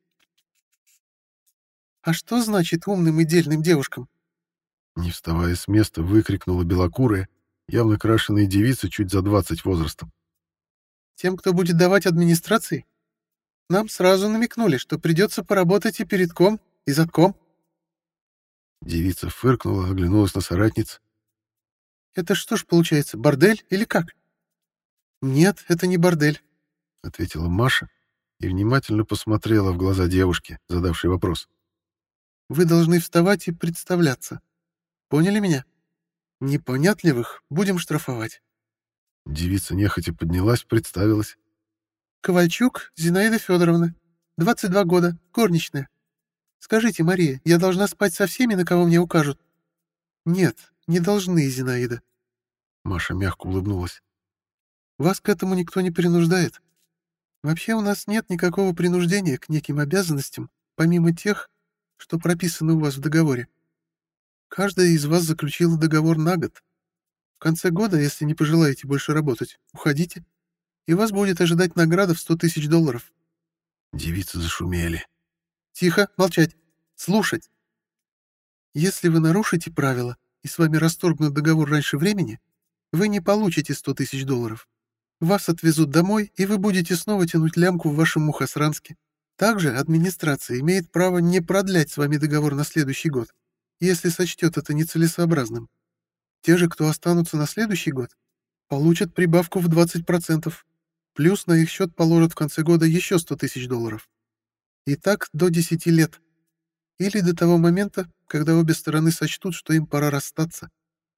А что значит умным и дельным девушкам? Не вставая с места, выкрикнула белокурая, явно крашеная девица чуть за 20 возрастом. Тем, кто будет давать администрации? Нам сразу намекнули, что придется поработать и перед ком, и затком. Девица фыркнула, оглянулась на соратниц. Это что ж получается, бордель или как? Нет, это не бордель, ответила Маша и внимательно посмотрела в глаза девушки, задавшей вопрос. Вы должны вставать и представляться. Поняли меня? Непонятливых будем штрафовать. Девица нехотя поднялась, представилась. Ковальчук Зинаида Федоровна, 22 года, горничная. Скажите, Мария, я должна спать со всеми, на кого мне укажут? Нет, не должны, Зинаида. Маша мягко улыбнулась. Вас к этому никто не принуждает. Вообще у нас нет никакого принуждения к неким обязанностям, помимо тех, что прописаны у вас в договоре. Каждая из вас заключила договор на год. В конце года, если не пожелаете больше работать, уходите, и вас будет ожидать награда в $100 000. Девицы зашумели. Тихо, молчать, слушать. Если вы нарушите правила и с вами расторгнут договор раньше времени, вы не получите $100 000. Вас отвезут домой, и вы будете снова тянуть лямку в вашем Мухосранске. Также администрация имеет право не продлять с вами договор на следующий год, если сочтет это нецелесообразным. Те же, кто останутся на следующий год, получат прибавку в 20%, плюс на их счет положат в конце года еще $100 000. И так до 10 лет. Или до того момента, когда обе стороны сочтут, что им пора расстаться.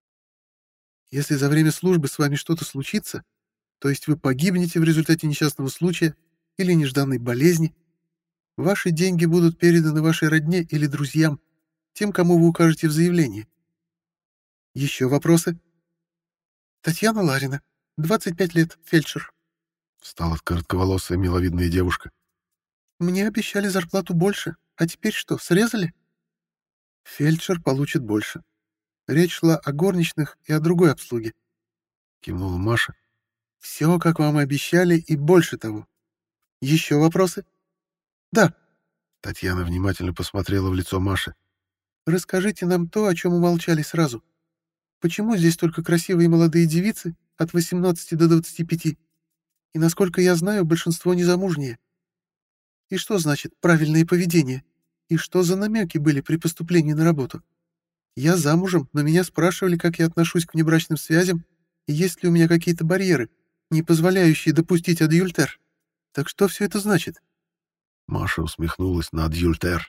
Если за время службы с вами что-то случится, то есть вы погибнете в результате несчастного случая или нежданной болезни, ваши деньги будут переданы вашей родне или друзьям, тем, кому вы укажете в заявлении. Еще вопросы? Татьяна Ларина, 25 лет, фельдшер. Встала коротковолосая миловидная девушка. Мне обещали зарплату больше, а теперь что, срезали? Фельдшер получит больше. Речь шла о горничных и о другой обслуге. Кивнула Маша. Все, как вам обещали, и больше того. Еще вопросы? Да. Татьяна внимательно посмотрела в лицо Маши. Расскажите нам то, о чем умолчали сразу. Почему здесь только красивые молодые девицы от 18 до 25? И, насколько я знаю, большинство незамужние. И что значит правильное поведение? И что за намеки были при поступлении на работу? Я замужем, но меня спрашивали, как я отношусь к внебрачным связям, и есть ли у меня какие-то барьеры, не позволяющие допустить адюльтер. Так что все это значит? Маша усмехнулась на адюльтер.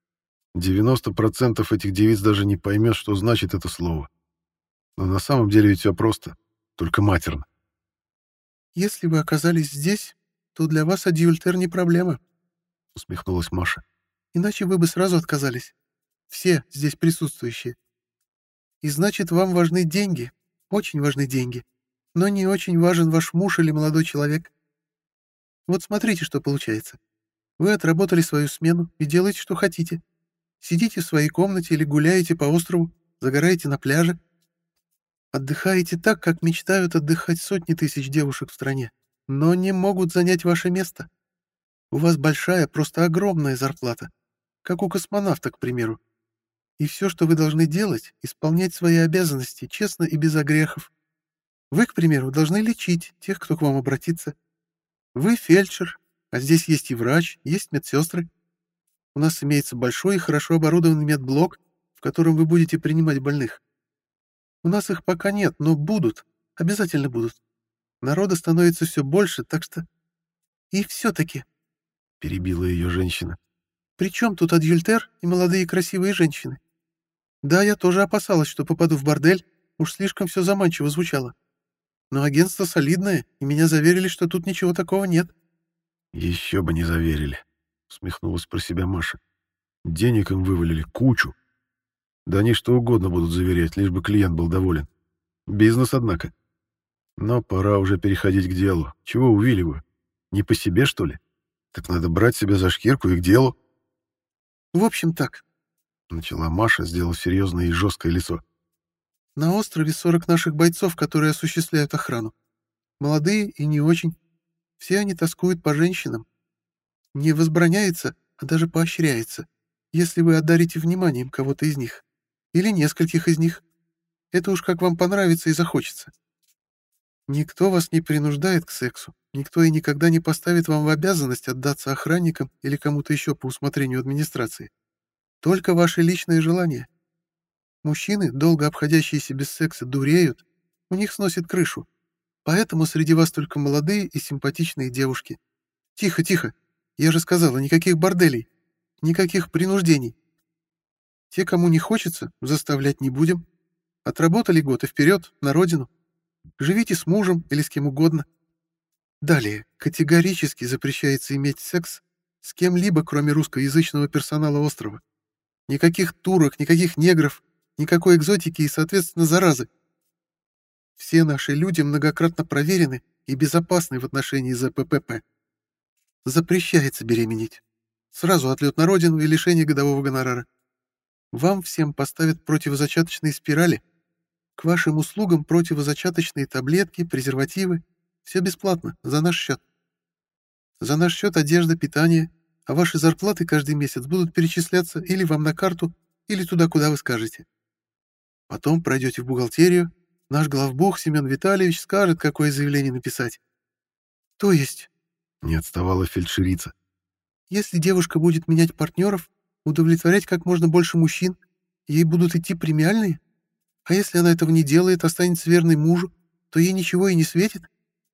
90% этих девиц даже не поймет, что значит это слово. Но на самом деле ведь все просто, только матерно. Если вы оказались здесь, то для вас адюльтер не проблема, усмехнулась Маша. Иначе вы бы сразу отказались. Все здесь присутствующие. И значит, вам важны деньги, очень важны деньги, но не очень важен ваш муж или молодой человек. Вот смотрите, что получается. Вы отработали свою смену и делаете, что хотите. Сидите в своей комнате или гуляете по острову, загораете на пляже. Отдыхаете так, как мечтают отдыхать сотни тысяч девушек в стране, но не могут занять ваше место. У вас большая, просто огромная зарплата, как у космонавта, к примеру. И все, что вы должны делать, исполнять свои обязанности честно и без огрехов. Вы, к примеру, должны лечить тех, кто к вам обратится. Вы фельдшер, а здесь есть и врач, есть медсестры. У нас имеется большой и хорошо оборудованный медблок, в котором вы будете принимать больных. У нас их пока нет, но будут, обязательно будут. Народа становится все больше, так что... И все-таки, — перебила ее женщина. при чем тут адюльтер и молодые красивые женщины? Да, я тоже опасалась, что попаду в бордель, уж слишком все заманчиво звучало. Но агентство солидное, и меня заверили, что тут ничего такого нет. Еще бы не заверили, — усмехнулась про себя Маша. Денег им вывалили кучу. Да они что угодно будут заверять, лишь бы клиент был доволен. Бизнес, однако. Но пора уже переходить к делу. Чего увиливаю? Не по себе, что ли? Так надо брать себя за шкирку и к делу. В общем, так. Начала Маша, сделав серьезное и жесткое лицо. На острове 40 наших бойцов, которые осуществляют охрану. Молодые и не очень. Все они тоскуют по женщинам. Не возбраняется, а даже поощряется, если вы одарите вниманием кого-то из них. Или нескольких из них. Это уж как вам понравится и захочется. Никто вас не принуждает к сексу. Никто и никогда не поставит вам в обязанность отдаться охранникам или кому-то еще по усмотрению администрации. Только ваше личное желание. Мужчины, долго обходящиеся без секса, дуреют, у них сносит крышу. Поэтому среди вас только молодые и симпатичные девушки. Тихо, тихо. Я же сказала, никаких борделей, никаких принуждений. Те, кому не хочется, заставлять не будем. Отработали год и вперед, на родину. Живите с мужем или с кем угодно. Далее, категорически запрещается иметь секс с кем-либо, кроме русскоязычного персонала острова. Никаких турок, никаких негров, никакой экзотики и, соответственно, заразы. Все наши люди многократно проверены и безопасны в отношении ЗППП. Запрещается беременеть. Сразу отлет на родину и лишение годового гонорара. Вам всем поставят противозачаточные спирали. К вашим услугам противозачаточные таблетки, презервативы. Все бесплатно, за наш счет. За наш счет одежда, питание, а ваши зарплаты каждый месяц будут перечисляться или вам на карту, или туда, куда вы скажете. Потом пройдете в бухгалтерию, наш главбух Семен Витальевич скажет, какое заявление написать. То есть, Не отставала фельдшерица. если девушка будет менять партнеров, удовлетворять как можно больше мужчин, ей будут идти премиальные? А если она этого не делает, останется верной мужу, то ей ничего и не светит?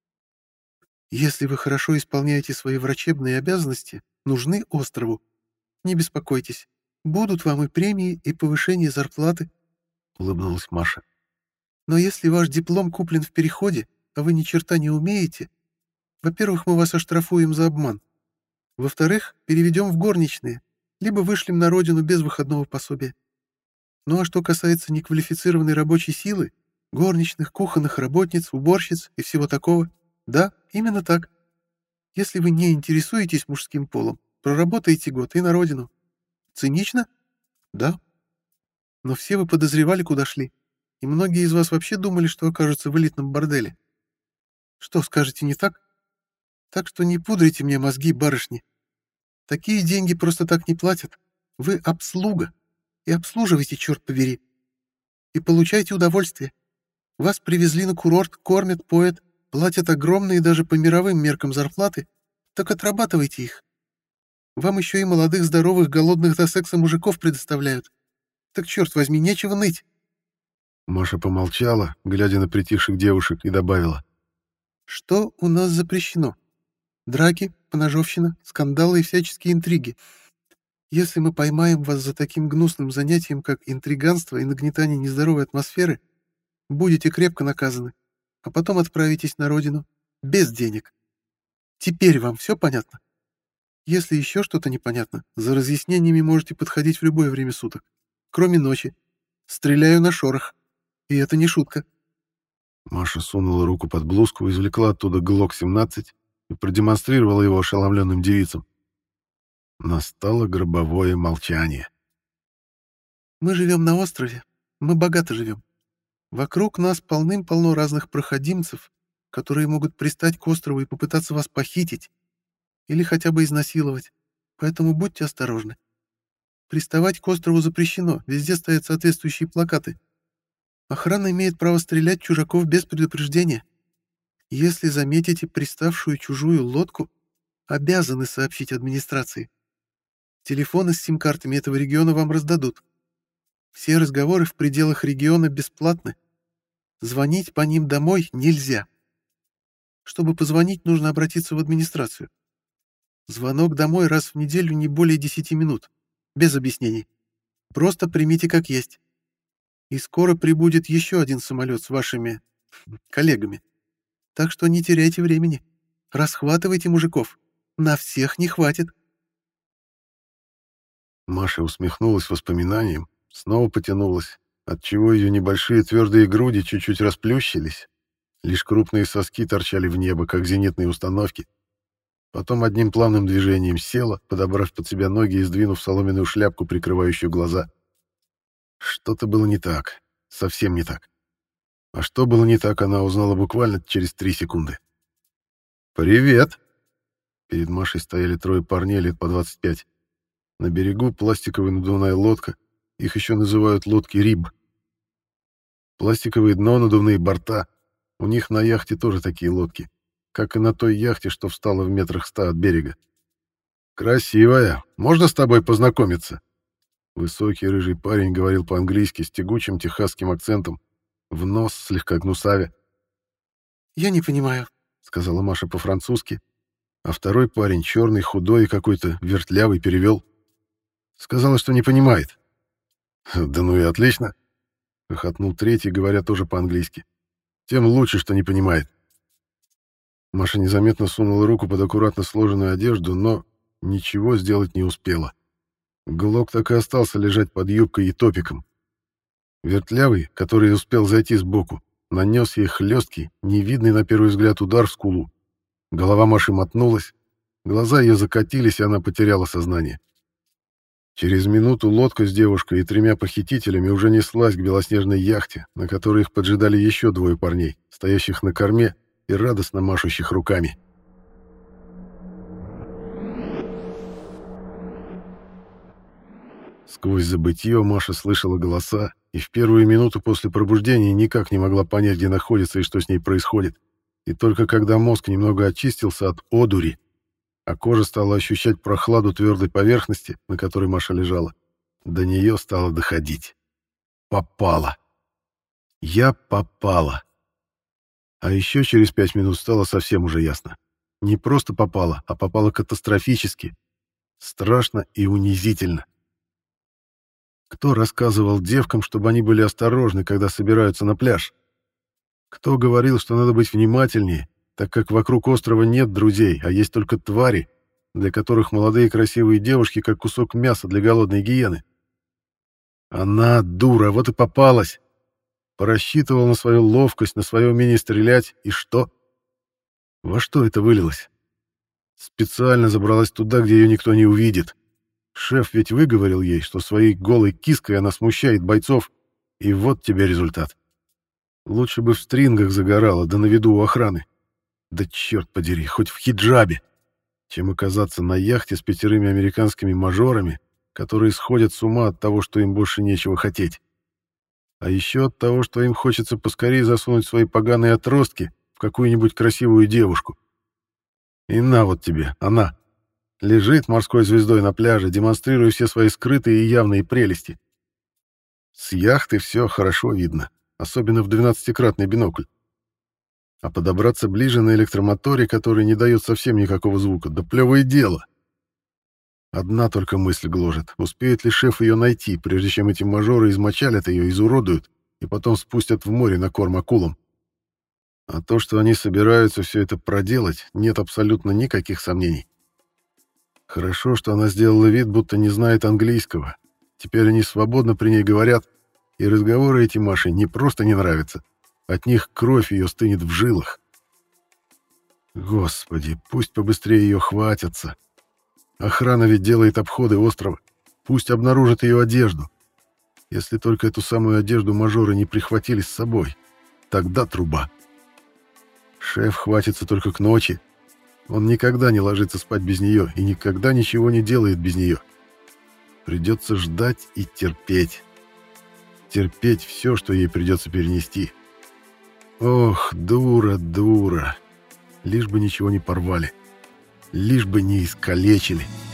Если вы хорошо исполняете свои врачебные обязанности, нужны острову. Не беспокойтесь, будут вам и премии, и повышение зарплаты. Улыбнулась Маша. Но если ваш диплом куплен в переходе, а вы ни черта не умеете, во-первых, мы вас оштрафуем за обман. Во-вторых, переведем в горничные, либо вышлем на родину без выходного пособия. Ну а что касается неквалифицированной рабочей силы, горничных, кухонных работниц, уборщиц и всего такого, да, именно так. Если вы не интересуетесь мужским полом, проработаете год и на родину. Цинично? Да. Но все вы подозревали, куда шли. И многие из вас вообще думали, что окажутся в элитном борделе. Что, скажете, не так? Так что не пудрите мне мозги, барышни. Такие деньги просто так не платят. Вы обслуга. И обслуживайте, черт побери. И получайте удовольствие. Вас привезли на курорт, кормят, поят, платят огромные даже по мировым меркам зарплаты, так отрабатывайте их. Вам еще и молодых, здоровых, голодных до секса мужиков предоставляют. Так, черт возьми, нечего ныть. Маша помолчала, глядя на притихших девушек, и добавила. Что у нас запрещено? Драки, поножовщина, скандалы и всяческие интриги. Если мы поймаем вас за таким гнусным занятием, как интриганство и нагнетание нездоровой атмосферы, будете крепко наказаны, а потом отправитесь на родину без денег. Теперь вам все понятно? Если еще что-то непонятно, за разъяснениями можете подходить в любое время суток, кроме ночи. Стреляю на шорох. И это не шутка. Маша сунула руку под блузку, извлекла оттуда ГЛОК-17 и продемонстрировала его ошеломленным девицам. Настало гробовое молчание. «Мы живем на острове, мы богато живем. Вокруг нас полным-полно разных проходимцев, которые могут пристать к острову и попытаться вас похитить или хотя бы изнасиловать, поэтому будьте осторожны. Приставать к острову запрещено, везде стоят соответствующие плакаты. Охрана имеет право стрелять в чужаков без предупреждения. Если заметите приставшую чужую лодку, обязаны сообщить администрации. Телефоны с сим-картами этого региона вам раздадут. Все разговоры в пределах региона бесплатны. Звонить по ним домой нельзя. Чтобы позвонить, нужно обратиться в администрацию. Звонок домой раз в неделю не более 10 минут. Без объяснений. Просто примите как есть. И скоро прибудет еще один самолет с вашими коллегами. Так что не теряйте времени. Расхватывайте мужиков. На всех не хватит». Маша усмехнулась воспоминанием, снова потянулась, отчего ее небольшие твердые груди чуть-чуть расплющились. Лишь крупные соски торчали в небо, как зенитные установки. Потом одним плавным движением села, подобрав под себя ноги и сдвинув соломенную шляпку, прикрывающую глаза. Что-то было не так. Совсем не так. А что было не так, она узнала буквально через 3 секунды. «Привет!» Перед Машей стояли 3 парней лет по 25. На берегу пластиковая надувная лодка. Их еще называют лодки РИБ. Пластиковые дно, надувные борта. У них на яхте тоже такие лодки. Как и на той яхте, что встала в метрах 100 от берега. «Красивая. Можно с тобой познакомиться?» Высокий рыжий парень говорил по-английски с тягучим техасским акцентом, в нос слегка гнусавя. «Я не понимаю», — сказала Маша по-французски, а второй парень, черный, худой и какой-то вертлявый, перевел. Сказала, что не понимает. «Да ну и отлично», — хохотнул третий, говоря тоже по-английски. «Тем лучше, что не понимает». Маша незаметно сунула руку под аккуратно сложенную одежду, но ничего сделать не успела. ГЛОК так и остался лежать под юбкой и топиком. Вертлявый, который успел зайти сбоку, нанес ей хлесткий, невидный на первый взгляд удар в скулу. Голова Маши мотнулась, глаза ее закатились, и она потеряла сознание. Через минуту лодка с девушкой и 3 похитителями уже неслась к белоснежной яхте, на которой их поджидали еще 2 парней, стоящих на корме и радостно машущих руками. Сквозь забытье Маша слышала голоса и в первую минуту после пробуждения никак не могла понять, где находится и что с ней происходит. И только когда мозг немного очистился от одури, а кожа стала ощущать прохладу твердой поверхности, на которой Маша лежала, до нее стало доходить. Попала. Я попала. А еще через 5 минут стало совсем уже ясно. Не просто попала, а попала катастрофически. Страшно и унизительно. Кто рассказывал девкам, чтобы они были осторожны, когда собираются на пляж? Кто говорил, что надо быть внимательнее, так как вокруг острова нет друзей, а есть только твари, для которых молодые красивые девушки как кусок мяса для голодной гиены? Она, дура, вот и попалась. Порассчитывала на свою ловкость, на свое умение стрелять, и что? Во что это вылилось? Специально забралась туда, где ее никто не увидит. Шеф ведь выговорил ей, что своей голой киской она смущает бойцов, и вот тебе результат. Лучше бы в стрингах загорала, да на виду у охраны. Да черт подери, хоть в хиджабе, чем оказаться на яхте с 5 американскими мажорами, которые сходят с ума от того, что им больше нечего хотеть. А еще от того, что им хочется поскорее засунуть свои поганые отростки в какую-нибудь красивую девушку. И на вот тебе, она. Лежит морской звездой на пляже, демонстрируя все свои скрытые и явные прелести. С яхты все хорошо видно, особенно в 12-кратный бинокль. А подобраться ближе на электромоторе, который не дает совсем никакого звука, да плевое дело. Одна только мысль гложет, успеет ли шеф ее найти, прежде чем эти мажоры измочалят ее, изуродуют и потом спустят в море на корм акулам. А то, что они собираются все это проделать, нет абсолютно никаких сомнений. Хорошо, что она сделала вид, будто не знает английского. Теперь они свободно при ней говорят, и разговоры эти Маше не просто не нравятся, От них кровь ее стынет в жилах. Господи, пусть побыстрее ее хватятся. Охрана ведь делает обходы острова. Пусть обнаружат ее одежду. Если только эту самую одежду мажоры не прихватили с собой, тогда труба. Шеф хватится только к ночи. Он никогда не ложится спать без нее и никогда ничего не делает без нее. Придется ждать и терпеть. Терпеть все, что ей придется перенести. Ох, дура, дура. Лишь бы ничего не порвали. Лишь бы не искалечили.